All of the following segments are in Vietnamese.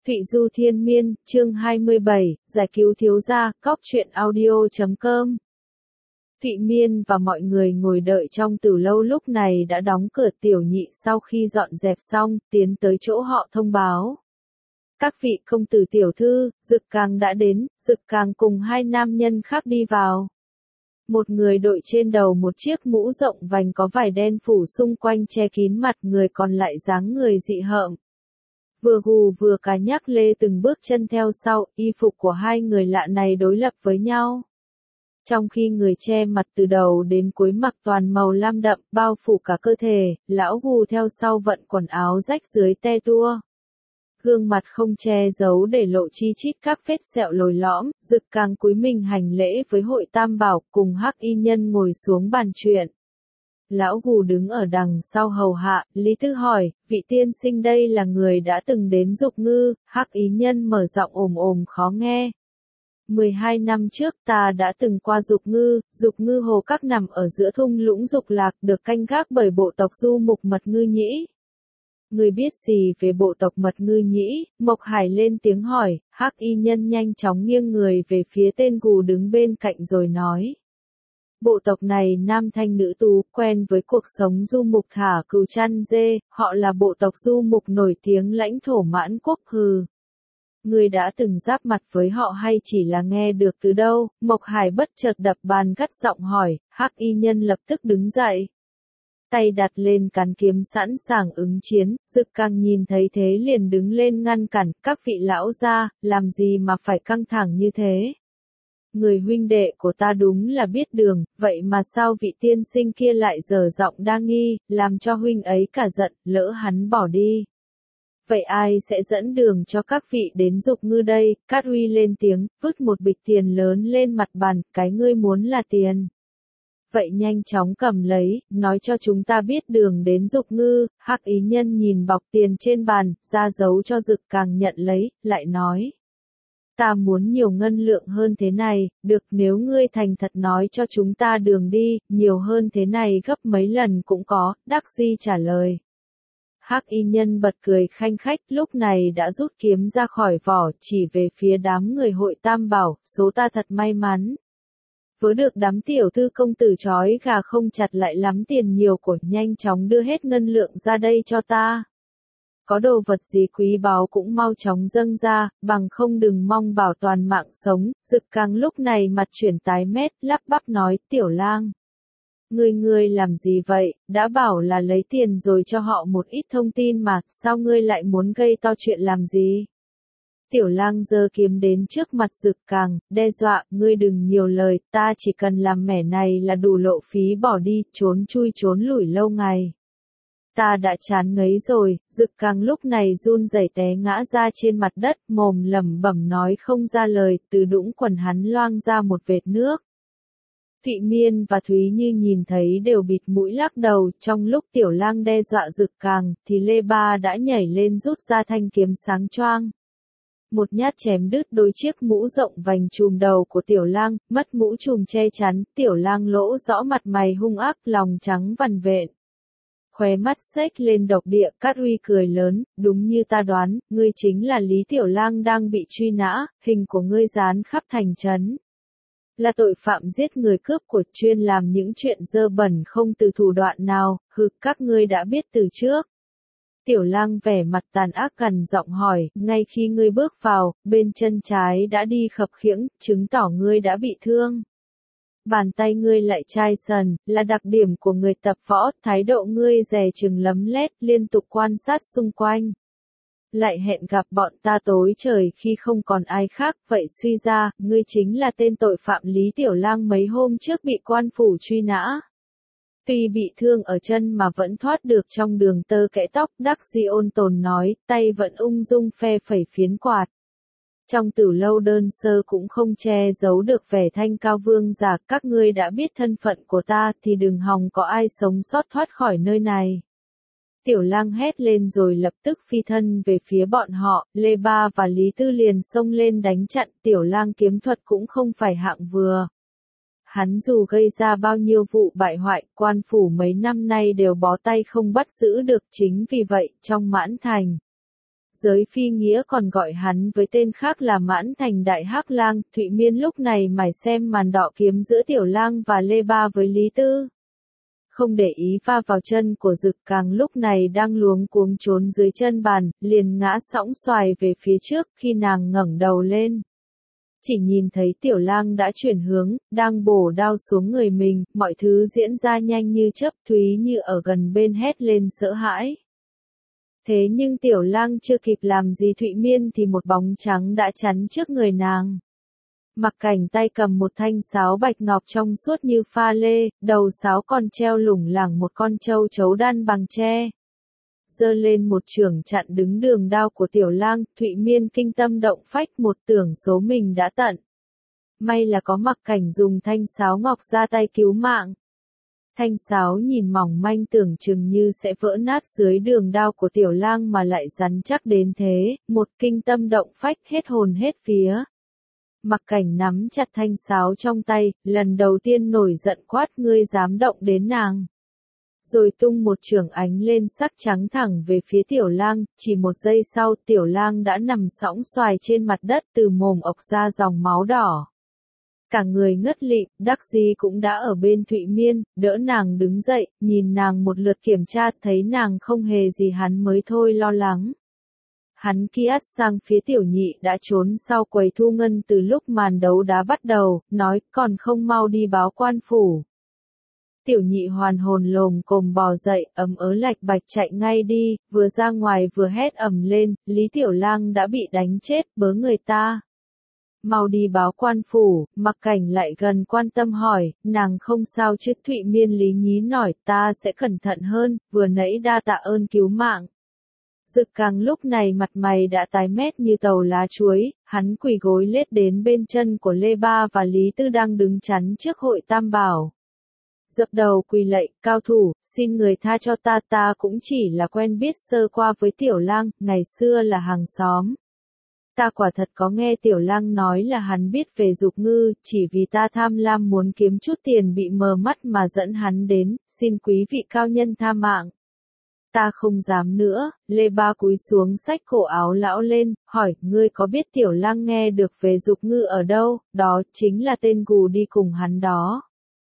Thụy Du Thiên Miên, chương 27, giải cứu thiếu gia, cóc truyện audio.com. Thụy Miên và mọi người ngồi đợi trong từ lâu lúc này đã đóng cửa. Tiểu Nhị sau khi dọn dẹp xong, tiến tới chỗ họ thông báo. Các vị công tử tiểu thư, Dực Càng đã đến. Dực Càng cùng hai nam nhân khác đi vào. Một người đội trên đầu một chiếc mũ rộng vành có vải đen phủ xung quanh che kín mặt, người còn lại dáng người dị hợm. Vừa gù vừa cá nhắc lê từng bước chân theo sau, y phục của hai người lạ này đối lập với nhau. Trong khi người che mặt từ đầu đến cuối mặc toàn màu lam đậm, bao phủ cả cơ thể, lão gù theo sau vận quần áo rách dưới te tua. Gương mặt không che giấu để lộ chi chít các vết sẹo lồi lõm. Dực Càng cúi mình hành lễ với hội Tam Bảo, cùng Hắc Y Nhân ngồi xuống bàn chuyện. Lão gù đứng ở đằng sau hầu hạ. Lý Tư hỏi, vị tiên sinh đây là người đã từng đến Dục Ngư? Hắc Y Nhân mở giọng ồm khó nghe. 12 năm trước ta đã từng qua Dục Ngư hồ các nằm ở giữa thung lũng Dục Lạc, được canh gác bởi bộ tộc du mục Mật Ngư Nhĩ. Người biết gì về bộ tộc Mật Ngư Nhĩ? Mộc Hải lên tiếng hỏi. Hắc Y Nhân nhanh chóng nghiêng người về phía tên gù đứng bên cạnh rồi nói. Bộ tộc này nam thanh nữ tú, quen với cuộc sống du mục thả cừu chăn dê, họ là bộ tộc du mục nổi tiếng lãnh thổ Mãn Quốc. Hừ. Người đã từng giáp mặt với họ hay chỉ là nghe được từ đâu? Mộc Hải bất chợt đập bàn gắt giọng hỏi. Hắc Y Nhân lập tức đứng dậy. Tay đặt lên cán kiếm sẵn sàng ứng chiến. Dực Càng nhìn thấy thế liền đứng lên ngăn cản. Các vị lão gia, làm gì mà phải căng thẳng như thế? Người huynh đệ của ta đúng là biết đường, vậy mà sao vị tiên sinh kia lại dở giọng đa nghi, làm cho huynh ấy cả giận, lỡ hắn bỏ đi. Vậy ai sẽ dẫn đường cho các vị đến Dục Ngư đây? Cát Uy lên tiếng, vứt một bịch tiền lớn lên mặt bàn, cái ngươi muốn là tiền. Vậy nhanh chóng cầm lấy, nói cho chúng ta biết đường đến Dục Ngư. Hắc Y Nhân nhìn bọc tiền trên bàn, ra dấu cho Dực Càng nhận lấy, lại nói. Ta muốn nhiều ngân lượng hơn thế này, được, nếu ngươi thành thật nói cho chúng ta đường đi, nhiều hơn thế này gấp mấy lần cũng có. Đắc Di trả lời. Hắc Y Nhân bật cười khanh khách, lúc này đã rút kiếm ra khỏi vỏ, chỉ về phía đám người hội Tam Bảo. Số ta thật may mắn. Vớ được đám tiểu thư công tử trói gà không chặt lại lắm tiền nhiều của, nhanh chóng đưa hết ngân lượng ra đây cho ta. Có đồ vật gì quý báu cũng mau chóng dâng ra, bằng không đừng mong bảo toàn mạng sống. Dực Càng lúc này mặt chuyển tái mét, lắp bắp nói, Tiểu Lang. Ngươi làm gì vậy? Đã bảo là lấy tiền rồi cho họ một ít thông tin mà, sao ngươi lại muốn gây to chuyện làm gì? Tiểu Lang giơ kiếm đến trước mặt Dực Càng, đe dọa, ngươi đừng nhiều lời, ta chỉ cần làm mẻ này là đủ lộ phí bỏ đi, trốn chui trốn lủi lâu ngày. Ta đã chán ngấy rồi. Dực Càng lúc này run rẩy té ngã ra trên mặt đất, mồm lẩm bẩm nói không ra lời, từ đũng quần hắn loang ra một vệt nước. Thụy Miên và Thúy Như nhìn thấy đều bịt mũi lắc đầu. Trong lúc Tiểu Lang đe dọa Dực Càng, thì Lê Ba đã nhảy lên rút ra thanh kiếm sáng choang. Một nhát chém đứt đôi chiếc mũ rộng vành trùm đầu của Tiểu Lang, mất mũ trùm che chắn, Tiểu Lang lỗ rõ mặt mày hung ác, lòng trắng vằn vện. Khóe mắt xếch lên độc địa. Cát Uy cười lớn, đúng như ta đoán, ngươi chính là Lý Tiểu Lang đang bị truy nã, hình của ngươi dán khắp thành trấn. Là tội phạm giết người cướp của, chuyên làm những chuyện dơ bẩn không từ thủ đoạn nào, các ngươi đã biết từ trước. Tiểu Lang vẻ mặt tàn ác gằn giọng hỏi, ngay khi ngươi bước vào, bên chân trái đã đi khập khiễng, chứng tỏ ngươi đã bị thương. Bàn tay ngươi lại chai sần, là đặc điểm của người tập võ, thái độ ngươi dè chừng lấm lét, liên tục quan sát xung quanh. Lại hẹn gặp bọn ta tối trời khi không còn ai khác, vậy suy ra, ngươi chính là tên tội phạm Lý Tiểu Lang mấy hôm trước bị quan phủ truy nã. Tuy bị thương ở chân mà vẫn thoát được trong đường tơ kẽ tóc, Đắc Di ôn tồn nói, tay vẫn ung dung phe phẩy phiến quạt. Trong Tử Lâu đơn sơ cũng không che giấu được vẻ thanh cao vương giả, các ngươi đã biết thân phận của ta thì đừng hòng có ai sống sót thoát khỏi nơi này. Tiểu Lang hét lên rồi lập tức phi thân về phía bọn họ. Lê Ba và Lý Tư liền xông lên đánh chặn. Tiểu Lang kiếm thuật cũng không phải hạng vừa. Hắn dù gây ra bao nhiêu vụ bại hoại, quan phủ mấy năm nay đều bó tay không bắt giữ được, chính vì vậy, trong Mãn Thành, Giới phi nghĩa còn gọi hắn với tên khác là Mãn Thành Đại Hắc Lang. Thụy Miên lúc này mải xem màn đọ kiếm giữa Tiểu Lang và Lê Ba với Lý Tư. Không để ý va vào chân của Dực Càng lúc này đang luống cuống trốn dưới chân bàn, liền ngã sõng xoài về phía trước. Khi nàng ngẩng đầu lên, chỉ nhìn thấy Tiểu Lang đã chuyển hướng, đang bổ đao xuống người mình, mọi thứ diễn ra nhanh như chớp. Thúy Như ở gần bên hét lên sợ hãi. Thế nhưng Tiểu Lang chưa kịp làm gì Thụy Miên thì một bóng trắng đã chắn trước người nàng. Mặc Cảnh tay cầm một thanh sáo bạch ngọc trong suốt như pha lê, đầu sáo còn treo lủng lẳng một con trâu chấu đan bằng tre. Giơ lên một chưởng chặn đứng đường đao của Tiểu Lang. Thụy Miên kinh tâm động phách, một tưởng số mình đã tận. May là có Mặc Cảnh dùng thanh sáo ngọc ra tay cứu mạng. Thanh sáo nhìn mỏng manh tưởng chừng như sẽ vỡ nát dưới đường đao của Tiểu Lang mà lại rắn chắc đến thế, một kinh tâm động phách hết hồn hết vía. Mặc Cảnh nắm chặt thanh sáo trong tay, lần đầu tiên nổi giận quát ngươi dám động đến nàng. Rồi tung một chưởng ánh lên sắc trắng thẳng về phía Tiểu Lang, chỉ một giây sau Tiểu Lang đã nằm sõng xoài trên mặt đất, từ mồm ộc ra dòng máu đỏ. Cả người ngất lịm, đắc di cũng đã ở bên Thụy Miên, đỡ nàng đứng dậy, nhìn nàng một lượt kiểm tra, thấy nàng không hề gì hắn mới thôi lo lắng. Hắn kiết sang phía Tiểu Nhị đã trốn sau quầy thu ngân từ lúc màn đấu đá bắt đầu, nói còn không mau đi báo quan phủ. Tiểu Nhị hoàn hồn lồm cồm bò dậy, ấm ớ lạch bạch chạy ngay đi, vừa ra ngoài vừa hét ầm lên, Lý Tiểu Lang đã bị đánh chết, bớ người ta. Mau đi báo quan phủ. Mặc Cảnh lại gần quan tâm hỏi, nàng không sao chứ? Thụy Miên lý nhí nổi, ta sẽ cẩn thận hơn, vừa nãy đa tạ ơn cứu mạng. Dực Càng lúc này mặt mày đã tái mét như tàu lá chuối, hắn quỳ gối lết đến bên chân của Lê Ba và Lý Tư đang đứng chắn trước hội Tam Bảo. Dập đầu quỳ lạy, cao thủ, xin người tha cho ta cũng chỉ là quen biết sơ qua với Tiểu Lang, ngày xưa là hàng xóm. Ta quả thật có nghe Tiểu Lang nói là hắn biết về Dục Ngư, chỉ vì ta tham lam muốn kiếm chút tiền bị mờ mắt mà dẫn hắn đến, xin quý vị cao nhân tha mạng. Ta không dám nữa. Lê Ba cúi xuống xách cổ áo lão lên, hỏi, ngươi có biết Tiểu Lang nghe được về Dục Ngư ở đâu? Đó chính là tên gù đi cùng hắn đó.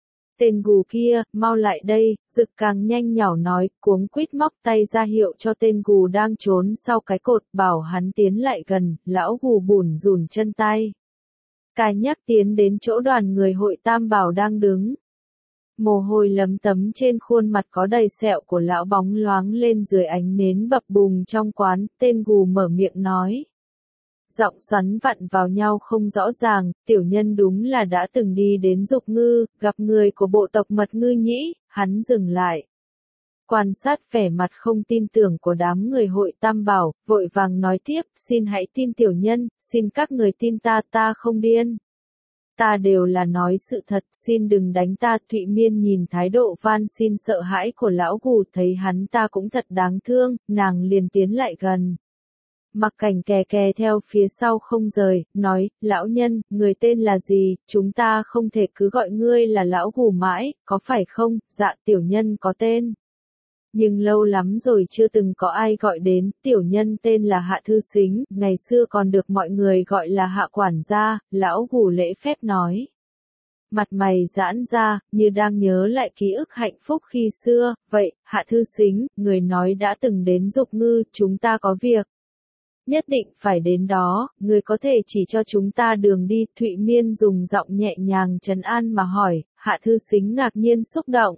Tên gù kia, mau lại đây. Dực Càng nhanh nhảu nói, cuống quýt móc tay ra hiệu cho tên gù đang trốn sau cái cột, bảo hắn tiến lại gần. Lão gù bủn rủn chân tay, cài nhắc tiến đến chỗ đoàn người hội Tam Bảo đang đứng. Mồ hôi lấm tấm trên khuôn mặt có đầy sẹo của lão bóng loáng lên dưới ánh nến bập bùng trong quán. Tên gù mở miệng nói, giọng xoắn vặn vào nhau không rõ ràng, tiểu nhân đúng là đã từng đi đến Dục Ngư, gặp người của bộ tộc Mật Ngư Nhĩ. Hắn dừng lại, quan sát vẻ mặt không tin tưởng của đám người hội Tam Bảo, vội vàng nói tiếp, xin hãy tin tiểu nhân, xin các người tin ta không điên. Ta đều là nói sự thật, xin đừng đánh ta. Thụy Miên nhìn thái độ van xin sợ hãi của lão gù, thấy hắn ta cũng thật đáng thương, nàng liền tiến lại gần. Mặc Cảnh kè kè theo phía sau không rời, nói, lão nhân, người tên là gì? Chúng ta không thể cứ gọi ngươi là lão gù mãi, có phải không? Dạ tiểu nhân có tên, nhưng lâu lắm rồi chưa từng có ai gọi đến. Tiểu nhân tên là Hạ Thư Sính, ngày xưa còn được mọi người gọi là Hạ quản gia. Lão gù lễ phép nói, mặt mày giãn ra, như đang nhớ lại ký ức hạnh phúc khi xưa. Vậy, Hạ Thư Sính, người nói đã từng đến Dục Ngư, chúng ta có việc nhất định phải đến đó, người có thể chỉ cho chúng ta đường đi. Thụy Miên dùng giọng nhẹ nhàng trấn an mà hỏi. Hạ Thư Sính ngạc nhiên xúc động.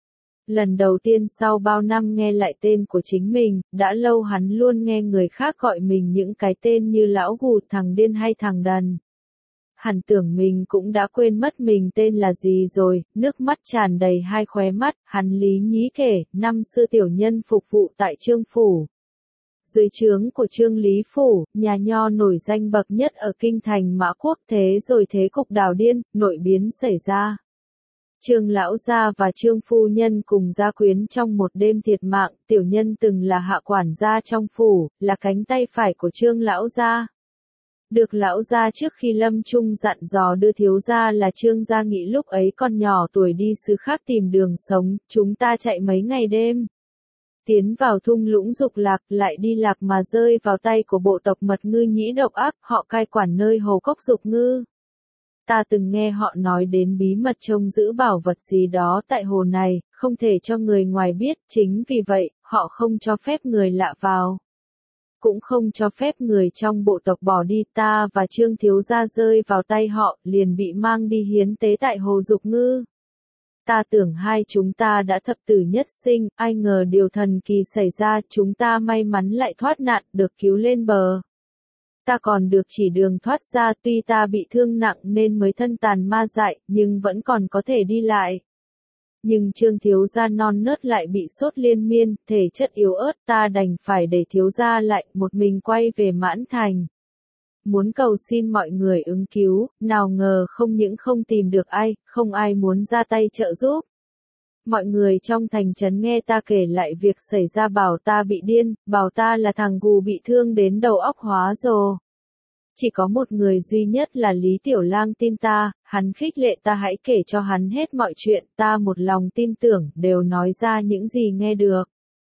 Lần đầu tiên sau bao năm nghe lại tên của chính mình, đã lâu hắn luôn nghe người khác gọi mình những cái tên như lão gù, thằng điên hay thằng đần. Hắn tưởng mình cũng đã quên mất mình tên là gì rồi, nước mắt tràn đầy hai khóe mắt. Hắn lý nhí kể, năm xưa tiểu nhân phục vụ tại Trương Phủ. Dưới trướng của Trương Lý Phủ, nhà nho nổi danh bậc nhất ở kinh thành Mã Quốc. Thế rồi thế cục đào điên, nội biến xảy ra. Trương lão gia và Trương phu nhân cùng gia quyến trong một đêm thiệt mạng. Tiểu nhân từng là hạ quản gia trong phủ, là cánh tay phải của Trương lão gia. Được lão gia trước khi lâm chung dặn dò đưa thiếu gia là Trương Gia Nghị lúc ấy còn nhỏ tuổi đi xứ khác tìm đường sống, chúng ta chạy mấy ngày đêm. Tiến vào thung lũng dục lạc, lại đi lạc mà rơi vào tay của bộ tộc mật ngư nhĩ độc ác, họ cai quản nơi hồ cốc dục ngư. Ta từng nghe họ nói đến bí mật trông giữ bảo vật gì đó tại hồ này, không thể cho người ngoài biết, chính vì vậy, họ không cho phép người lạ vào. Cũng không cho phép người trong bộ tộc bỏ đi, ta và Trương thiếu gia rơi vào tay họ, liền bị mang đi hiến tế tại hồ dục ngư. Ta tưởng hai chúng ta đã thập tử nhất sinh, ai ngờ điều thần kỳ xảy ra, chúng ta may mắn lại thoát nạn, được cứu lên bờ. Ta còn được chỉ đường thoát ra, tuy ta bị thương nặng nên mới thân tàn ma dại, nhưng vẫn còn có thể đi lại. Nhưng Trương thiếu gia non nớt lại bị sốt liên miên, thể chất yếu ớt, ta đành phải để thiếu gia lại, một mình quay về Mãn Thành. Muốn cầu xin mọi người ứng cứu, nào ngờ không những không tìm được ai, không ai muốn ra tay trợ giúp. Mọi người trong thành trấn nghe ta kể lại việc xảy ra bảo ta bị điên, bảo ta là thằng gù bị thương đến đầu óc hóa rồ. Chỉ có một người duy nhất là Lý Tiểu Lang tin ta, hắn khích lệ ta hãy kể cho hắn hết mọi chuyện, ta một lòng tin tưởng, đều nói ra những gì nghe được.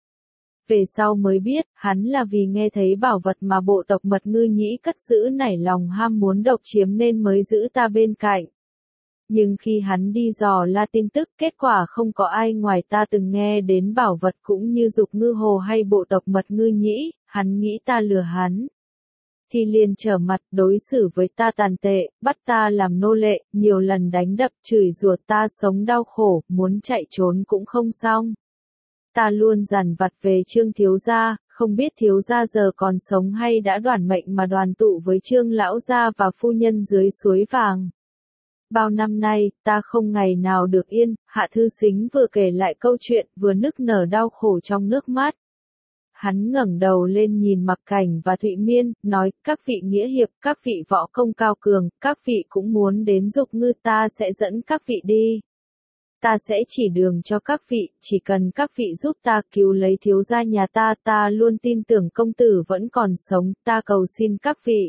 Về sau mới biết, hắn là vì nghe thấy bảo vật mà bộ tộc mật ngư nhĩ cất giữ nảy lòng ham muốn độc chiếm nên mới giữ ta bên cạnh. Nhưng khi hắn đi dò la tin tức, kết quả không có ai ngoài ta từng nghe đến bảo vật cũng như dục ngư hồ hay bộ tộc mật ngư nhĩ, hắn nghĩ ta lừa hắn. Thì liền trở mặt đối xử với ta tàn tệ, bắt ta làm nô lệ, nhiều lần đánh đập chửi rủa ta sống đau khổ, muốn chạy trốn cũng không xong. Ta luôn dằn vặt về Trương thiếu gia, không biết thiếu gia giờ còn sống hay đã đoản mệnh mà đoàn tụ với Trương lão gia và phu nhân dưới suối vàng. Bao năm nay, ta không ngày nào được yên, Hạ Thư Sính vừa kể lại câu chuyện, vừa nức nở đau khổ trong nước mắt. Hắn ngẩng đầu lên nhìn Mặc Cảnh và Thụy Miên, nói, các vị nghĩa hiệp, các vị võ công cao cường, các vị cũng muốn đến dục ngư, ta sẽ dẫn các vị đi. Ta sẽ chỉ đường cho các vị, chỉ cần các vị giúp ta cứu lấy thiếu gia nhà ta, ta luôn tin tưởng công tử vẫn còn sống, ta cầu xin các vị.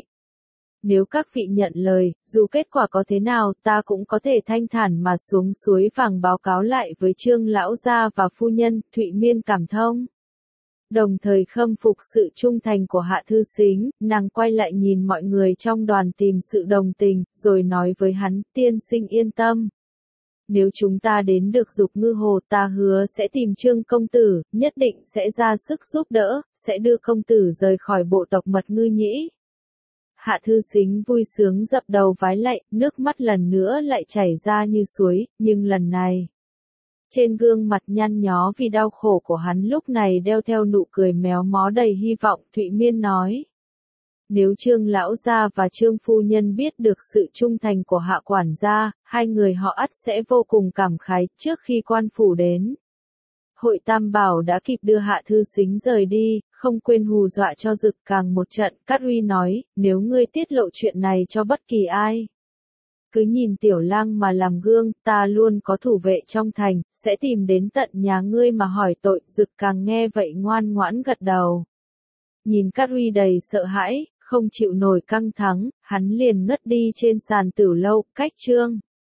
Nếu các vị nhận lời, dù kết quả có thế nào, ta cũng có thể thanh thản mà xuống suối vàng báo cáo lại với Trương lão gia và phu nhân, Thụy Miên cảm thông. Đồng thời khâm phục sự trung thành của Hạ Thư Sính, nàng quay lại nhìn mọi người trong đoàn tìm sự đồng tình, rồi nói với hắn, tiên sinh yên tâm. Nếu chúng ta đến được dục ngư hồ, ta hứa sẽ tìm Trương công tử, nhất định sẽ ra sức giúp đỡ, sẽ đưa công tử rời khỏi bộ tộc mật ngư nhĩ. Hạ Thư Sính vui sướng dập đầu vái lạy, nước mắt lần nữa lại chảy ra như suối, nhưng lần này, trên gương mặt nhăn nhó vì đau khổ của hắn lúc này đeo theo nụ cười méo mó đầy hy vọng, Thụy Miên nói. Nếu Trương lão gia và Trương phu nhân biết được sự trung thành của Hạ quản gia, hai người họ ắt sẽ vô cùng cảm khái. Trước khi quan phủ đến, Hội Tam Bảo đã kịp đưa Hạ Thư Sính rời đi, không quên hù dọa cho Dực Càng một trận. Cát Uy nói, nếu ngươi tiết lộ chuyện này cho bất kỳ ai, cứ nhìn Tiểu Lang mà làm gương, ta luôn có thủ vệ trong thành, sẽ tìm đến tận nhà ngươi mà hỏi tội. Dực Càng nghe vậy ngoan ngoãn gật đầu. Nhìn Cát Uy đầy sợ hãi, không chịu nổi căng thẳng, hắn liền ngất đi trên sàn tử lâu, cách Trương